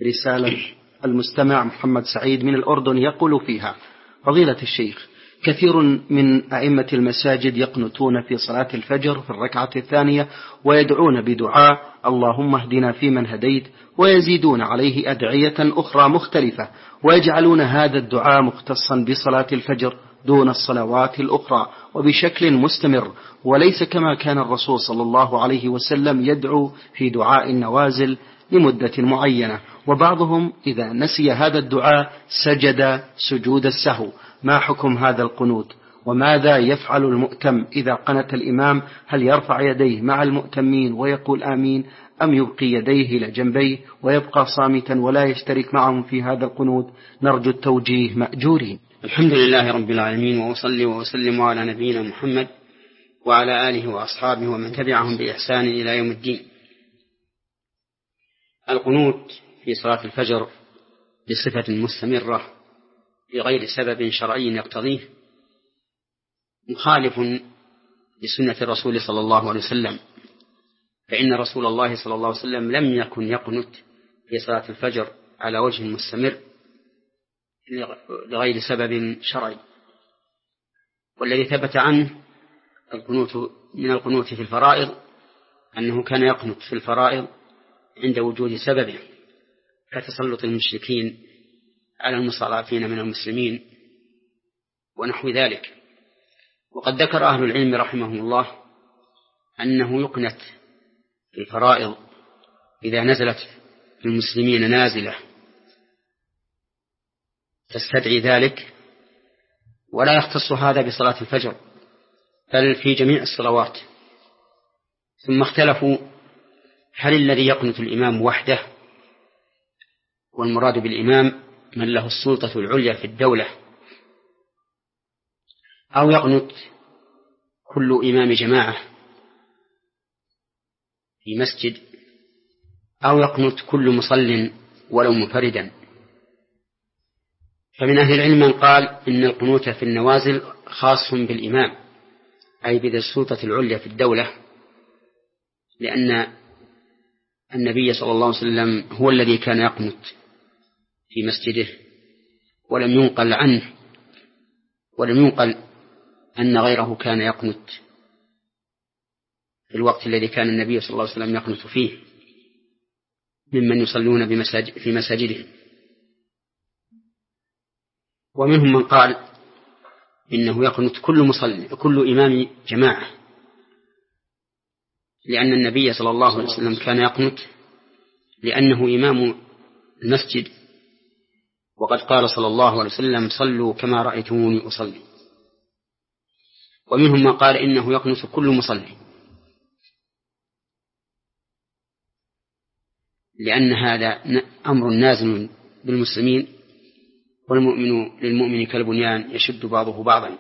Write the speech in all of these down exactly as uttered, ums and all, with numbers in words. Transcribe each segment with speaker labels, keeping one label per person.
Speaker 1: رسالة المستمع محمد سعيد من الأردن يقول فيها: فضيلة الشيخ، كثير من أئمة المساجد يقنتون في صلاة الفجر في الركعة الثانية ويدعون بدعاء اللهم اهدنا فيمن هديت، ويزيدون عليه أدعية أخرى مختلفة، ويجعلون هذا الدعاء مختصا بصلاة الفجر دون الصلوات الأخرى وبشكل مستمر، وليس كما كان الرسول صلى الله عليه وسلم يدعو في دعاء النوازل لمدة معينة. وبعضهم إذا نسي هذا الدعاء سجد سجود السهو. ما حكم هذا القنوت؟ وماذا يفعل المؤتم إذا قنت الإمام؟ هل يرفع يديه مع المؤتمين ويقول آمين، أم يبقي يديه إلى جنبيه ويبقى صامتا ولا يشترك معهم في هذا القنوت؟ نرجو التوجيه مأجورين.
Speaker 2: الحمد لله رب العالمين، وأصلي وأسلم على نبينا محمد وعلى آله وأصحابه ومن تبعهم بإحسان إلى يوم الدين. القنوت في صلاة الفجر بصفة مستمرة بغير سبب شرعي يقتضيه مخالف لسنة الرسول صلى الله عليه وسلم، فإن رسول الله صلى الله عليه وسلم لم يكن يقنت في صلاة الفجر على وجه مستمر لغير سبب شرعي. والذي ثبت عنه القنوت من القنوت في الفرائض أنه كان يقنت في الفرائض عند وجود سببه كتسلط المشركين على المستضعفين من المسلمين ونحو ذلك. وقد ذكر أهل العلم رحمهم الله أنه يقنت في الفرائض إذا نزلت في المسلمين نازلة تستدعي ذلك، ولا يختص هذا بصلاة الفجر بل في جميع الصلوات. ثم اختلفوا هل الذي يقنت الإمام وحده، والمراد بالإمام من له السلطة العليا في الدولة، أو يقنت كل إمام جماعة في مسجد، أو يقنت كل مصل ولو منفردا. فمن أهل العلم من قال إن القنوت في النوازل خاص بالإمام أي بذي السلطة العليا في الدولة، لأن النبي صلى الله عليه وسلم هو الذي كان يقنت في مسجده، ولم ينقل عنه ولم ينقل أن غيره كان يقنت في الوقت الذي كان النبي صلى الله عليه وسلم يقنت فيه ممن يصلون بمساجد في مساجدهم. ومنهم من قال إنه يقنت كل مصلي كل إمام جماعة، لأن النبي صلى الله عليه وسلم كان يقنت لأنه إمام المسجد، وقد قال صلى الله عليه وسلم صلوا كما رأيتموني أصلي. ومنهم من قال إنه يقنت كل مصلي، لأن هذا أمر نازل بالمسلمين، والمؤمن للمؤمن كالبنيان يشد بعضه بعضا.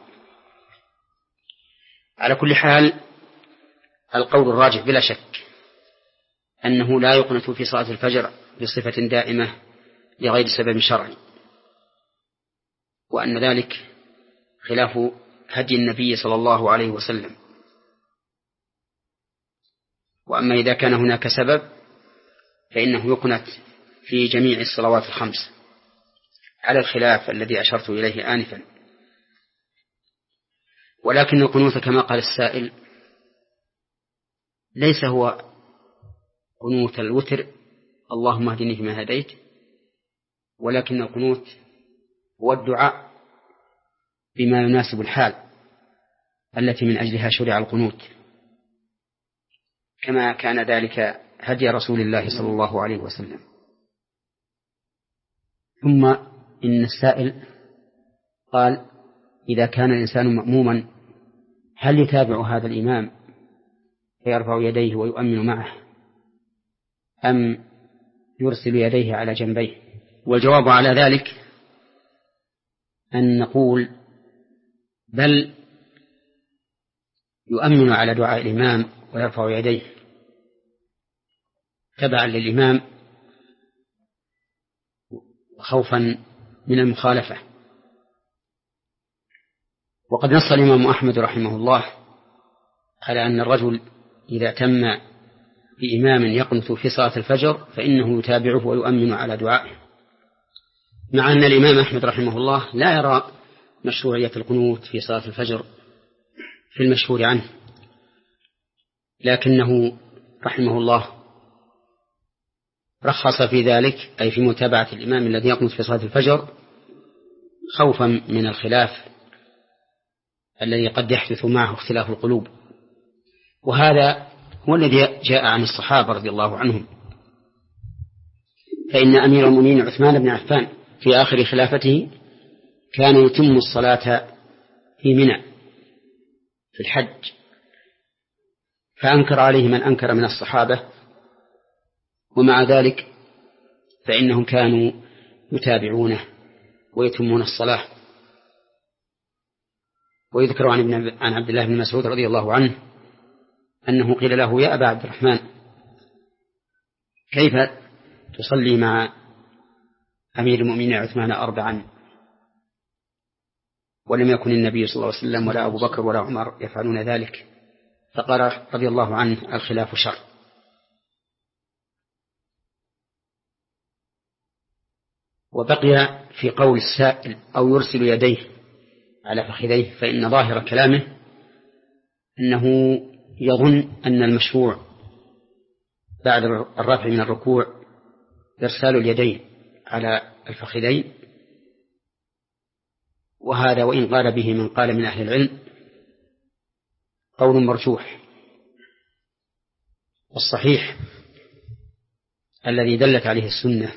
Speaker 2: على كل حال القول الراجح بلا شك أنه لا يقنت في صلاة الفجر بصفة دائمة لغير سبب شرعي، وأن ذلك خلاف هدي النبي صلى الله عليه وسلم. وأما إذا كان هناك سبب فإنه يقنت في جميع الصلوات الخمس على الخلاف الذي أشرت إليه آنفا. ولكن القنوت كما قال السائل ليس هو قنوت الوتر اللهم اهدني فيما هديت، ولكن القنوت هو الدعاء بما يناسب الحال التي من أجلها شرع القنوت، كما كان ذلك هدي رسول الله صلى الله عليه وسلم. ثم إن السائل قال إذا كان الإنسان مأموما هل يتابع هذا الإمام فيرفع يديه ويؤمن معه، أم يرسل يديه على جنبيه؟ والجواب على ذلك أن نقول بل يؤمن على دعاء الإمام ويرفع يديه تبعا للإمام خوفا من المخالفة. وقد نص الإمام أحمد رحمه الله على أن الرجل إذا تم بإمام يقنت في صلاة الفجر فإنه يتابعه ويؤمن على دعائه، مع أن الإمام أحمد رحمه الله لا يرى مشروعية القنوت في صلاة الفجر في المشهور عنه، لكنه رحمه الله رخص في ذلك، أي في متابعة الإمام الذي يقنت في صلاة الفجر، خوفا من الخلاف الذي قد يحدث معه اختلاف القلوب. وهذا هو الذي جاء عن الصحابة رضي الله عنهم، فإن أمير المؤمنين عثمان بن عفان في آخر خلافته كان يتم الصلاة في منى في الحج، فأنكر عليه من أنكر من الصحابة، ومع ذلك فإنهم كانوا يتابعونه ويتمون الصلاة. ويذكر عن, عن عبد الله بن مسعود رضي الله عنه أنه قيل له: يا أبا عبد الرحمن، كيف تصلي مع أمير المؤمنين عثمان أربعا ولم يكن النبي صلى الله عليه وسلم ولا أبو بكر ولا عمر يفعلون ذلك؟ فقال رضي الله عنه: الخلاف شر. وبقي في قول السائل: أو يرسل يديه على فخذيه، فإن ظاهر كلامه أنه يظن أن المشروع بعد الرفع من الركوع إرسال اليدين على الفخذين، وهذا وإن قال به من قال من أهل العلم قول مرجوح. والصحيح الذي دلت عليه السنة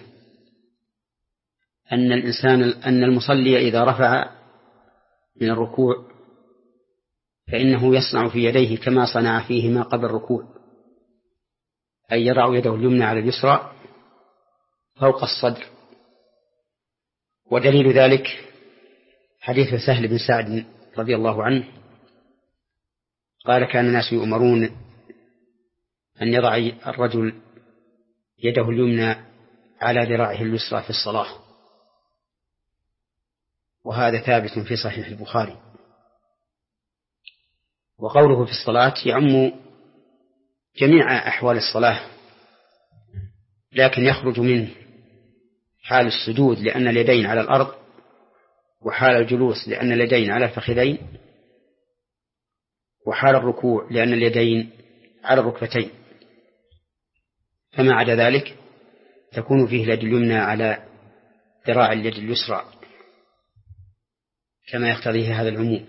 Speaker 2: أن الإنسان أن المصلي إذا رفع من الركوع فإنه يصنع في يديه كما صنع فيهما قبل الركوع، أي يضع يده اليمنى على اليسرى فوق الصدر. ودليل ذلك حديث سهل بن سعد رضي الله عنه قال: كان الناس يؤمرون أن يضع الرجل يده اليمنى على ذراعه اليسرى في الصلاة، وهذا ثابت في صحيح البخاري. وقوله في الصلاة يعم جميع أحوال الصلاة، لكن يخرج منه حال السجود لأن اليدين على الأرض، وحال الجلوس لأن اليدين على الفخذين، وحال الركوع لأن اليدين على الركبتين. فما عدا ذلك تكون فيه اليد اليمنى على ذراع اليد اليسرى كما يقتضيه هذا العموم.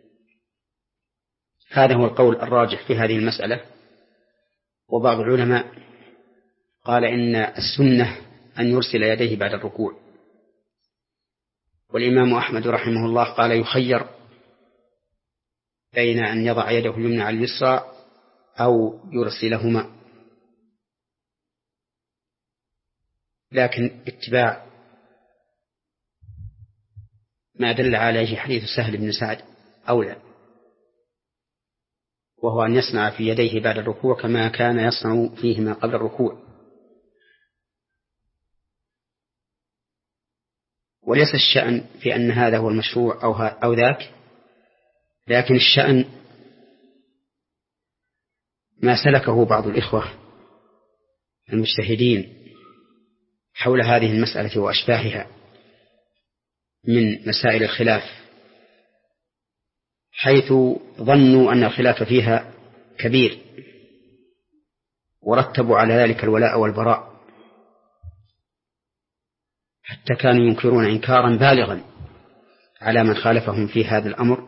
Speaker 2: هذا هو القول الراجح في هذه المسألة. وبعض العلماء قال إن السنة أن يرسل يديه بعد الركوع، والإمام أحمد رحمه الله قال يخير بين أن يضع يده اليمنى على اليسرى أو يرسلهما، لكن اتباع ما دل عليه حديث سهل بن سعد أولى، وهو أن يصنع في يديه بعد الركوع كما كان يصنع فيهما قبل الركوع. وليس الشأن في أن هذا هو المشروع أو, أو ذاك، لكن الشأن ما سلكه بعض الإخوة المجتهدين حول هذه المسألة وأشباهها من مسائل الخلاف، حيث ظنوا أن الخلاف فيها كبير ورتبوا على ذلك الولاء والبراء، حتى كانوا ينكرون إنكارا بالغا على من خالفهم في هذا الأمر.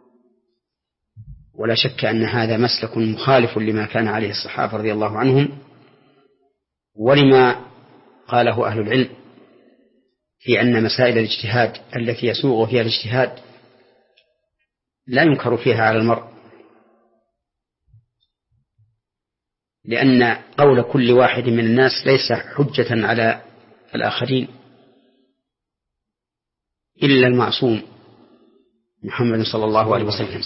Speaker 2: ولا شك أن هذا مسلك مخالف لما كان عليه الصحابة رضي الله عنهم، ولما قاله أهل العلم في أن مسائل الاجتهاد التي يسوغ فيها الاجتهاد لا ينكر فيها على المرء، لأن قول كل واحد من الناس ليس حجة على الآخرين إلا المعصوم محمد صلى الله عليه وسلم.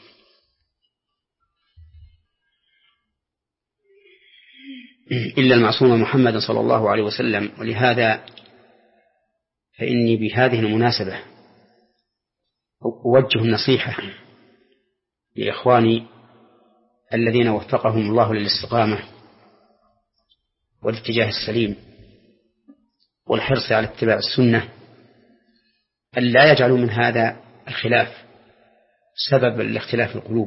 Speaker 2: إلا المعصوم محمد صلى الله عليه وسلم. ولهذا فإني بهذه المناسبة أوجه النصيحة لإخواني الذين وفقهم الله للاستقامة والاتجاه السليم والحرص على اتباع السنة أن لا يجعلوا من هذا الخلاف سبب لاختلاف القلوب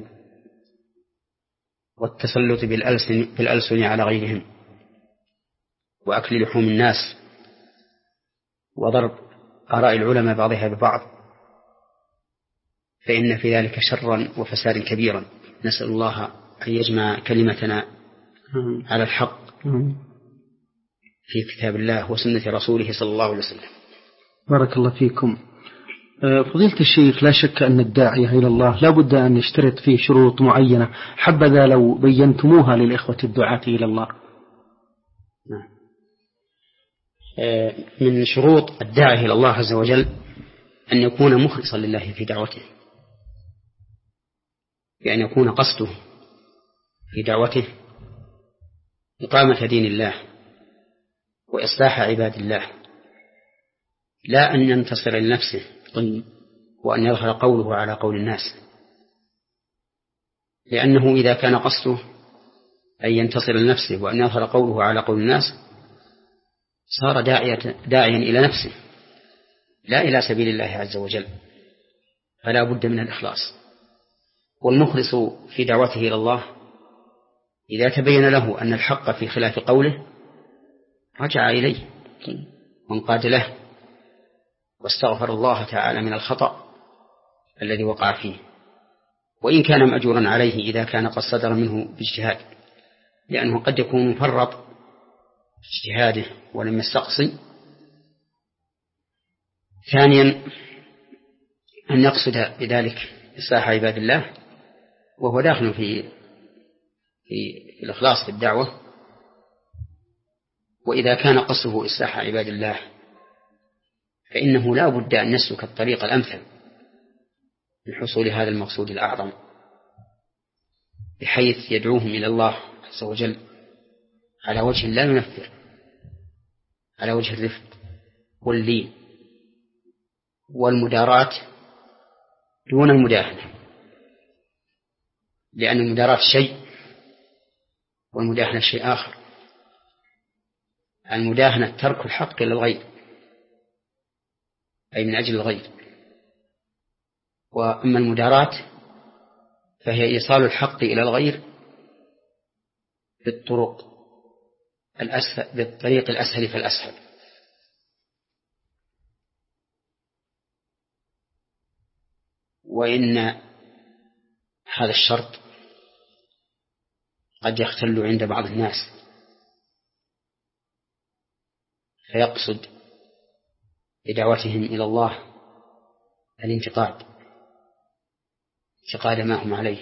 Speaker 2: والتسلط بالألسن, بالألسن على غيرهم وأكل لحوم الناس وضرب آراء العلماء بعضها ببعض، فإن في ذلك شرا وفسادا كبيرا. نسأل الله أن يجمع كلمتنا على الحق في كتاب الله وسنة رسوله صلى الله عليه وسلم.
Speaker 1: بارك الله فيكم. فضيلة الشيخ، لا شك أن الداعية إلى الله لا بد أن يشترط فيه شروط معينة، حبذا لو بينتموها للإخوة الدعاة إلى الله.
Speaker 2: من شروط الداعية إلى الله عز وجل أن يكون مخلصا لله في دعوته، بأن يكون قصده في دعوته إقامة دين الله وإصلاح عباد الله، لا أن ينتصر لنفسه وأن يظهر قوله على قول الناس، لأنه إذا كان قصده أن ينتصر لنفسه وأن يظهر قوله على قول الناس صار داعية داعيا إلى نفسه لا إلى سبيل الله عز وجل، فلا بد من الإخلاص. والمخلص في دعوته إلى الله إذا تبين له أن الحق في خلاف قوله رجع إليه وانقاد له واستغفر الله تعالى من الخطأ الذي وقع فيه، وإن كان مأجورا عليه إذا كان قد صدر منه باجتهاد، لأنه قد يكون مفرط في اجتهاده ولم يستقصي. ثانيا أن يقصد بذلك إصلاح عباد الله، وهو داخل في في الإخلاص في الدعوة. وإذا كان قصده إصلاح عباد الله فإنه لا بد أن يسلك الطريق الأمثل لحصول هذا المقصود الأعظم، بحيث يدعوهم إلى الله عز وجل على وجه لا ينفر، على وجه الرفق واللين والمداراة دون المداهنة، لأن المداراة شيء والمداهنة شيء آخر. المداهنة ترك الحق للغير، أي من أجل الغير، وأما المداراة فهي إيصال الحق إلى الغير بالطرق الأسهل، بالطريق الأسهل فالأسهل. وإن هذا الشرط قد يختل عند بعض الناس فيقصد بدعوتهم إلى الله الانتقاد، انتقاد ما هم عليه،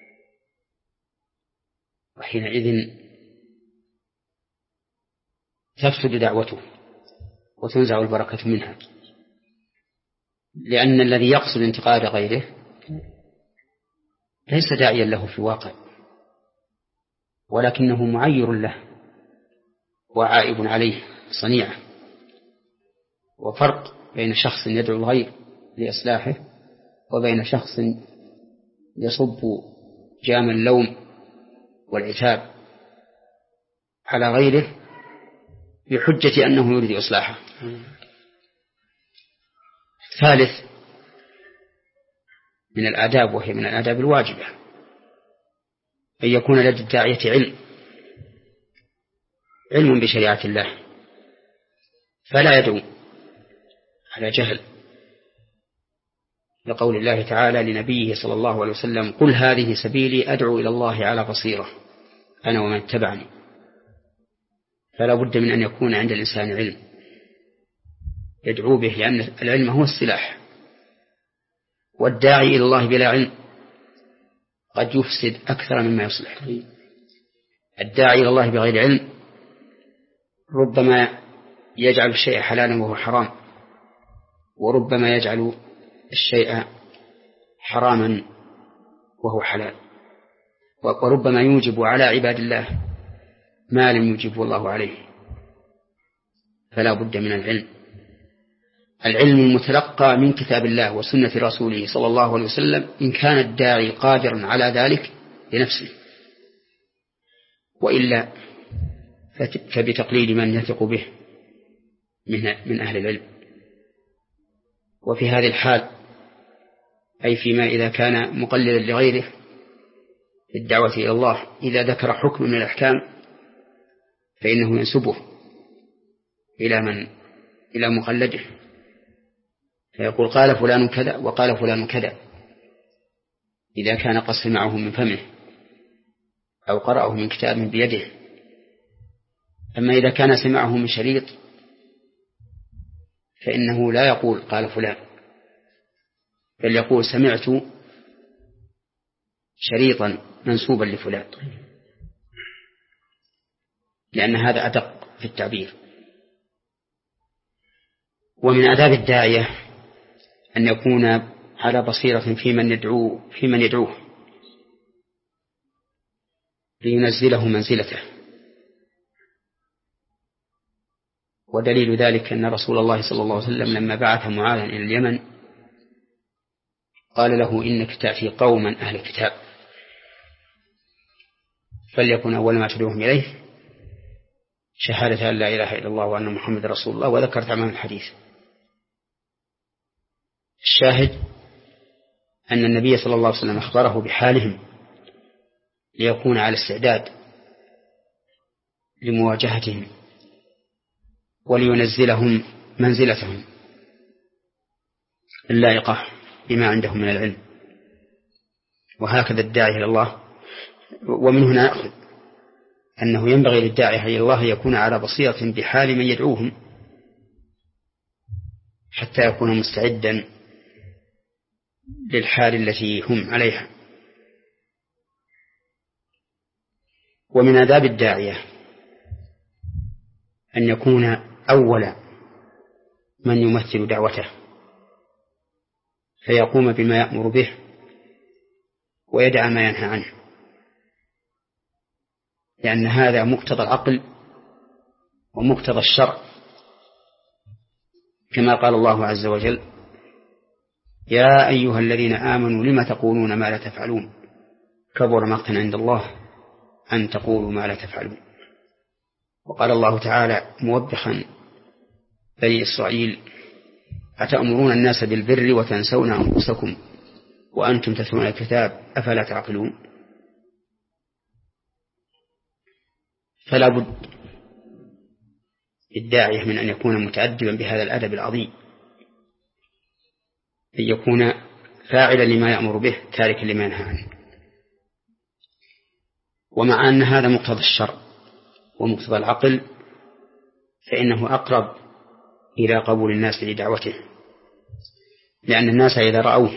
Speaker 2: وحينئذ تفسد دعوته وتنزع البركة منها، لأن الذي يقصد انتقاد غيره ليس داعيا له في الواقع، ولكنه معير له وعائب عليه صنيعه. وفرق بين شخص يدعو الغير لإصلاحه وبين شخص يصب جام اللوم والعتاب على غيره بحجة أنه يريد إصلاحه. ثالث من الآداب، وهي من الآداب الواجبة، أن يكون لدى الداعية علم علم بشريعة الله، فلا يدعو على جهل، لقول الله تعالى لنبيه صلى الله عليه وسلم: قل هذه سبيلي أدعو إلى الله على بصيرة أنا ومن اتبعني. فلا بد من أن يكون عند الإنسان علم يدعو به، لأن العلم هو السلاح، والداعي إلى الله بلا علم قد يفسد أكثر مما يصلح. الداعي إلى الله بغير علم ربما يجعل الشيء حلالا وهو حرام، وربما يجعل الشيء حراما وهو حلال، وربما يوجب على عباد الله ما لم يوجبه الله عليه. فلا بد من العلم، العلم المتلقى من كتاب الله وسنة رسوله صلى الله عليه وسلم، إن كان الداعي قادرا على ذلك لنفسه، وإلا فبتقليد من يثق به من أهل العلم. وفي هذه الحال أي فيما إذا كان مقلدا لغيره في الدعوة إلى الله إذا ذكر حكم من الأحكام فإنه ينسبه إلى من إلى مقلده، فيقول قال فلان كذا وقال فلان كذا إذا كان قد سمعه من فمه أو قرأه من كتاب بيده. أما إذا كان سمعه من شريط فإنه لا يقول قال فلان، بل يقول سمعت شريطا منسوبا لفلان، لأن هذا أدق في التعبير. ومن آداب الداعية أن يكون على بصيرة في من يدعوه في من يدعوه لينزله منزلته. ودليل ذلك أن رسول الله صلى الله عليه وسلم لما بعث معاذا إلى اليمن قال له إنك تأتي قوما أهل الكتاب فليكن أول ما تدعوهم إليه شهادة أن لا إله إلا الله وأن محمد رسول الله، وذكر تمام الحديث. الشاهد أن النبي صلى الله عليه وسلم أخبره بحالهم ليكون على استعداد لمواجهتهم ولينزلهم منزلتهم اللائقة بما عندهم من العلم. وهكذا الداعي إلى الله. ومن هنا نأخذ أنه ينبغي للداعي إلى الله يكون على بصيرة بحال من يدعوهم حتى يكون مستعدا للحال التي هم عليها. ومن آداب الداعية أن يكون أول من يمثل دعوته فيقوم بما يأمر به ويدع ما ينهى عنه، لأن هذا مقتضى العقل ومقتضى الشرع، كما قال الله عز وجل يا أيها الذين آمنوا لم تقولون ما لا تفعلون كبر مقتا عند الله أن تقولوا ما لا تفعلون. وقال الله تعالى موبخا بني إسرائيل أتأمرون الناس بالبر وتنسون أنفسكم وأنتم تتلون الكتاب أفلا تعقلون. فلا بد للداعية من أن يكون متأدبا بهذا الأدب العظيم، أن يكون فاعلا لما يأمر به تاركا لما ينهى عنه. ومع أن هذا مقتضى الشرع ومقتضى العقل فإنه أقرب إلى قبول الناس لدعوته، لأن الناس إذا رأوه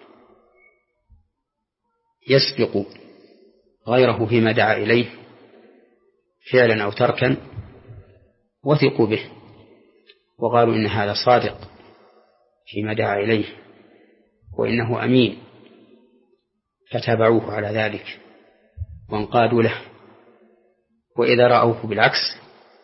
Speaker 2: يسبق غيره فيما دعا إليه فعلا أو تركا وثقوا به وقالوا إن هذا صادق فيما دعا إليه وإنه أمين، فتابعوه على ذلك وانقادوا له. وإذا رأوه بالعكس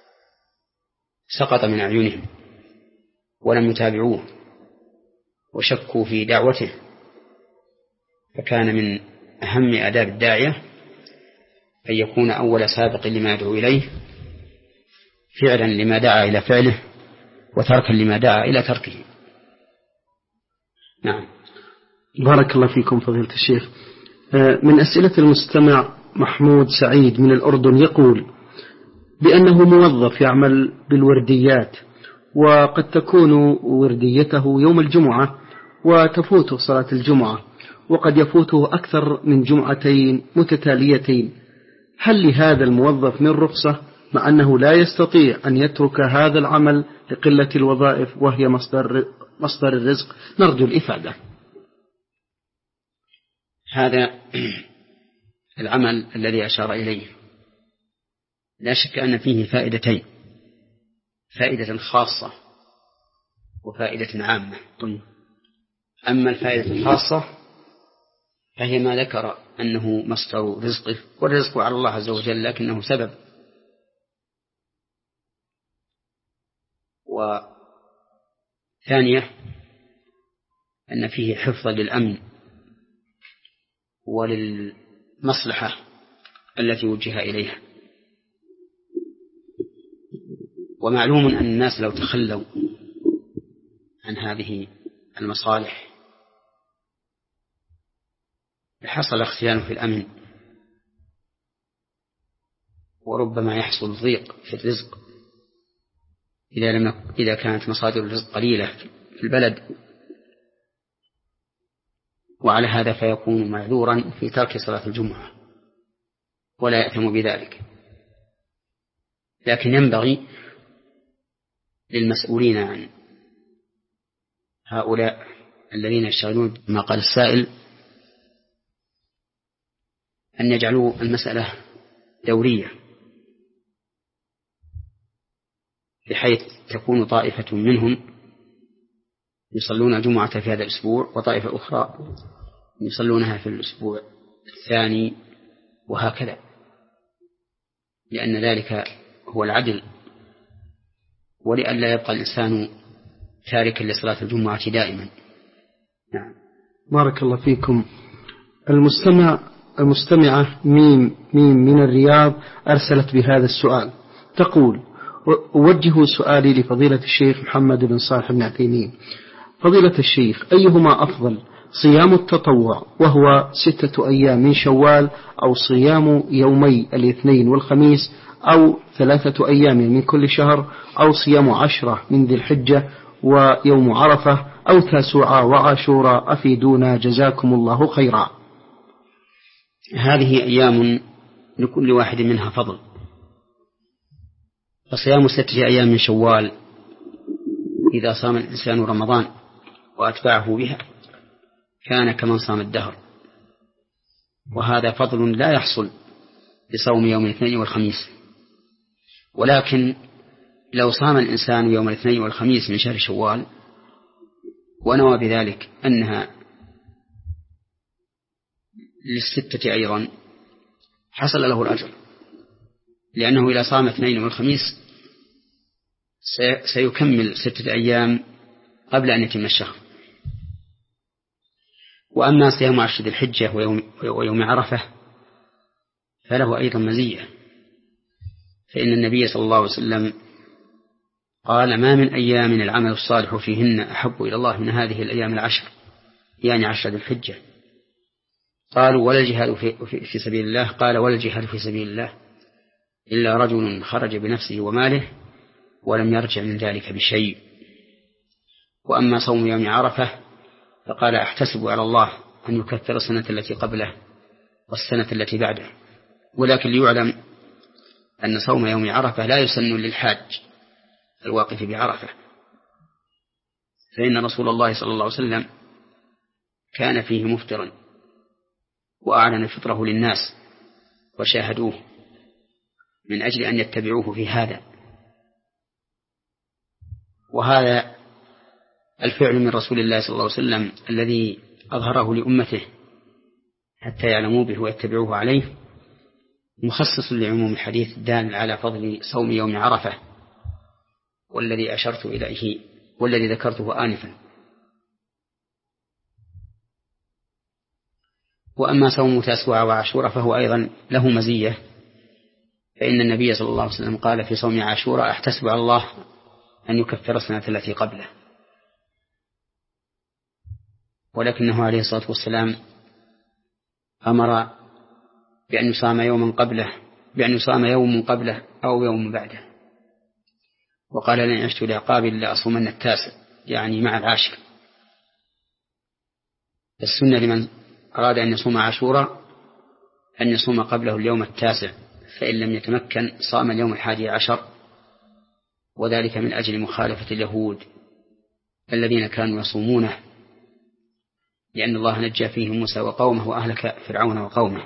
Speaker 2: سقط من أعينهم ولم يتابعوه وشكوا في دعوته. فكان من أهم آداب الداعية أن يكون أول سابق لما يدعو إليه فعلا لما دعا إلى فعله وتركا لما دعا إلى تركه. نعم.
Speaker 1: بارك الله فيكم فضيلة الشيخ. من أسئلة المستمع محمود سعيد من الأردن يقول بأنه موظف يعمل بالورديات وقد تكون ورديته يوم الجمعة وتفوته صلاة الجمعة وقد يفوته أكثر من جمعتين متتاليتين، هل لهذا الموظف من رخصة مع أنه لا يستطيع أن يترك هذا العمل لقلة الوظائف وهي مصدر, مصدر الرزق؟ نرجو الإفادة.
Speaker 2: هذا العمل الذي أشار إليه لا شك أن فيه فائدتين، فائدة خاصة وفائدة عامة. أما الفائدة الخاصة فهي ما ذكر أنه مصدر رزقه، والرزق على الله عز وجل لكنه سبب. وثانية أن فيه حفظا للأمن وللمصلحة التي وجه إليها. ومعلوم أن الناس لو تخلوا عن هذه المصالح حصل اختيان في الأمن، وربما يحصل ضيق في الرزق إذا لم إذا كانت مصادر الرزق قليلة في البلد، وعلى هذا فيكون معذورا في ترك صلاة الجمعة ولا يأثم بذلك. لكن ينبغي للمسؤولين عن هؤلاء الذين يشتغلون ما قال السائل أن يجعلوا المسألة دورية، بحيث تكون طائفة منهم يصلون جمعة في هذا الأسبوع وطائفة أخرى يصلونها في الأسبوع الثاني، وهكذا، لأن ذلك هو العدل، ولئلا يبقى الإنسان تاركا لصلاة الجمعة دائما. نعم.
Speaker 1: بارك الله فيكم. المستمع المستمعة ميم ميم من الرياض أرسلت بهذا السؤال، تقول: أوجه سؤالي لفضيلة الشيخ محمد بن صالح بن عثيمين. فضيلة الشيخ، أيهما أفضل، صيام التطوع وهو ستة أيام من شوال، أو صيام يومي الاثنين والخميس، أو ثلاثة أيام من كل شهر، أو صيام عشرة من ذي الحجة ويوم عرفة، أو تاسوعة وعاشوراء؟ أفيدونا جزاكم الله خيرا.
Speaker 2: هذه أيام لكل واحد منها فضل، فصيام ستة أيام من شوال إذا صام الإنسان رمضان وأتبعه بها كان كمن صام الدهر، وهذا فضل لا يحصل بصوم يوم الاثنين والخميس. ولكن لو صام الإنسان يوم الاثنين والخميس من شهر شوال ونوى بذلك أنها للستة أيضا حصل له الأجر، لأنه إذا صام اثنين والخميس سيكمل ستة أيام قبل أن يتم الشهر. وأما صيام عشر ذي الحجة ويوم, ويوم عرفة فله أيضا مزية، فإن النبي صلى الله عليه وسلم قال: ما من أيام العمل الصالح فيهن أحب إلى الله من هذه الأيام العشر، يعني عشر ذي الحجة. قالوا: ولا الجهاد في, في سبيل الله؟ قال: ولا الجهاد في سبيل الله إلا رجل خرج بنفسه وماله ولم يرجع من ذلك بشيء. وأما صوم يوم عرفة فقال: أحتسب على الله أن يكثر السنة التي قبله والسنة التي بعده. ولكن ليعلم أن صوم يوم عرفة لا يسن للحاج الواقف بعرفة، فإن رسول الله صلى الله عليه وسلم كان فيه مفطرا وأعلن فطره للناس وشاهدوه من أجل أن يتبعوه في هذا. وهذا الفعل من رسول الله صلى الله عليه وسلم الذي أظهره لأمته حتى يعلموا به ويتبعوه عليه مخصص لعموم الحديث الدال على فضل صوم يوم عرفة، والذي أشرت إليه والذي ذكرته آنفا. وأما صوم تاسوعة وعاشوراء فهو أيضا له مزية، فإن النبي صلى الله عليه وسلم قال في صوم عاشوراء: أحتسب على الله أن يكفر السنة التي قبله. ولكنه عليه الصلاة والسلام أمر بأن يصام يوما قبله بأن يصام يوم قبله أو يوم بعده، وقال: لن عشت لعقاب إلا أصومن التاسع، يعني مع العاشر. السنة لمن أراد أن يصوم عاشوراء أن يصوم قبله اليوم التاسع، فإن لم يتمكن صام اليوم الحادي عشر، وذلك من أجل مخالفة اليهود الذين كانوا يصومونه، لأن الله نجى فيه موسى وقومه وأهلك فرعون وقومه.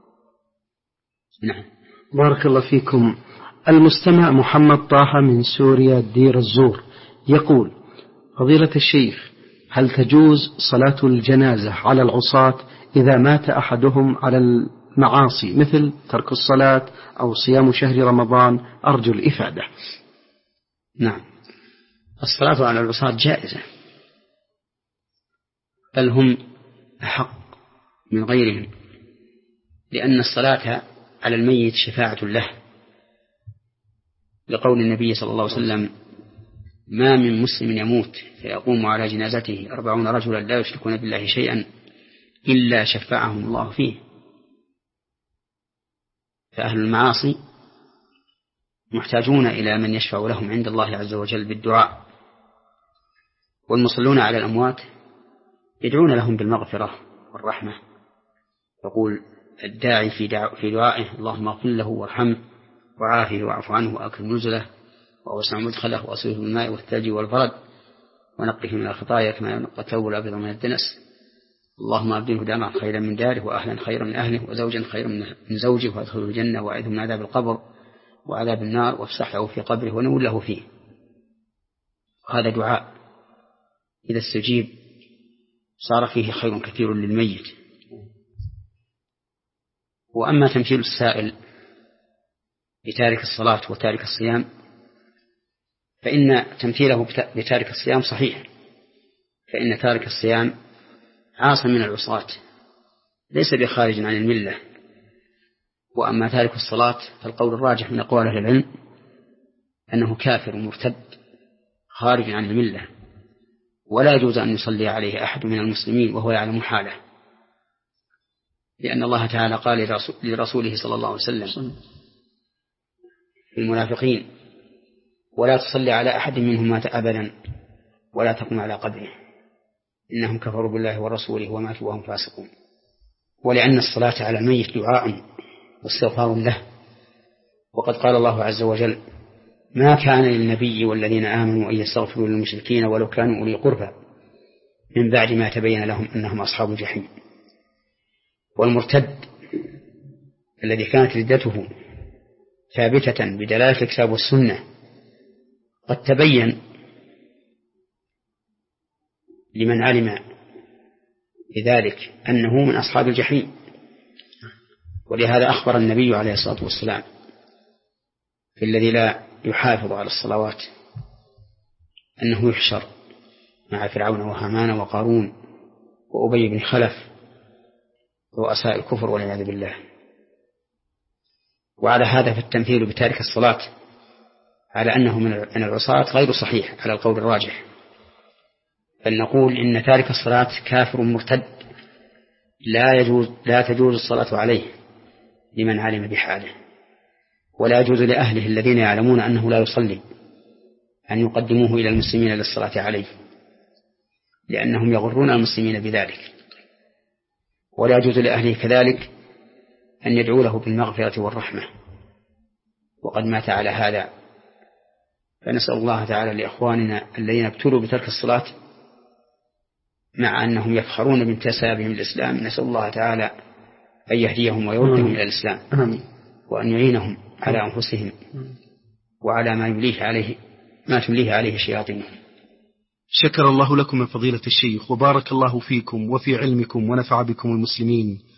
Speaker 2: نعم.
Speaker 1: بارك الله فيكم. المستمع محمد طه من سوريا دير الزور يقول: فضيلة الشيخ، هل تجوز صلاة الجنازة على العصاة إذا مات أحدهم على المعاصي مثل ترك الصلاة أو صيام شهر رمضان؟ أرجو الإفادة.
Speaker 2: نعم، الصلاة على العصاة جائزة، بل هم أحق من غيرهم، لأن الصلاة على الميت شفاعة له لقول النبي صلى الله عليه وسلم: ما من مسلم يموت فيقوم على جنازته أربعون رجلا لا يشركون بالله شيئا إلا شفعهم الله فيه. فأهل المعاصي محتاجون إلى من يشفع لهم عند الله عز وجل بالدعاء، والمصلون على الأموات يدعون لهم بالمغفرة والرحمة. يقول الداعي في دعائه: اللهم اغفر له وارحمه وعافه واعف عنه وأكرم نزله وأوسع مدخله وأصله بالماء والثلج والبرد ونقه من الخطايا كما ينقى الثوب الأبيض من الدنس. اللهم أبدله دارا خيرا من داره وأهلا خيرا من أهله وزوجا خيرا من زوجه وأدخله الجنة وأعذه من عذاب القبر وعذاب النار وافسح له في قبره ونول له فيه. هذا دعاء إذا استجيب صار فيه خير كثير للميت. وأما تمثيل السائل بتارك الصلاة وتارك الصيام فإن تمثيله بتارك الصيام صحيح، فإن تارك الصيام عاص من العصاة ليس بخارج عن الملة. وأما تارك الصلاة فالقول الراجح من أقوال أهل العلم أنه كافر مرتد خارج عن الملة، ولا يجوز أن يصلي عليه أحد من المسلمين وهو يعلم حاله، لأن الله تعالى قال لرسوله صلى الله عليه وسلم في المنافقين: ولا تصلي على أحد منهم مات أبدا ولا تقم على قبره إنهم كفروا بالله ورسوله وماتوا وهم فاسقون. ولأن الصلاة على الميت دعاء واستغفار له، وقد قال الله عز وجل: ما كان للنبي والذين آمنوا أن يستغفروا للمشركين ولو كانوا أولي قربى من بعد ما تبين لهم أنهم أصحاب الجحيم. والمرتد الذي كانت ردته ثابتة بدلالة الكتاب والسنة قد تبين لمن علم بذلك أنه من أصحاب الجحيم. ولهذا أخبر النبي عليه الصلاة والسلام في الذي لا يحافظ على الصلوات أنه يحشر مع فرعون وهامان وقارون وأبي بن خلف رؤساء الكفر والعياذ بالله. وعلى هذا فالتمثيل بتارك الصلاة على أنه من العصاة غير صحيح على القول الراجح، بل نقول إن تارك الصلاة كافر مرتد لا يجوز لا تجوز الصلاة عليه لمن علم بحاله، ولا يجوز لأهله الذين يعلمون أنه لا يصلي أن يقدموه إلى المسلمين للصلاة عليه، لأنهم يغرون المسلمين بذلك. ولا يجوز لأهله كذلك أن يدعوا له بالمغفرة والرحمة وقد مات على هذا. فنسأل الله تعالى لإخواننا الذين ابتلوا بترك الصلاة مع أنهم يفخرون بانتسابهم الإسلام، نسأل الله تعالى أن يهديهم ويردهم إلى الإسلام، وأن يعينهم على أنفسهم وعلى ما يمليه عليه ما تمليه عليه شياطينهم.
Speaker 1: شكر الله لكم من فضيلة الشيخ، وبارك الله فيكم وفي علمكم ونفع بكم المسلمين.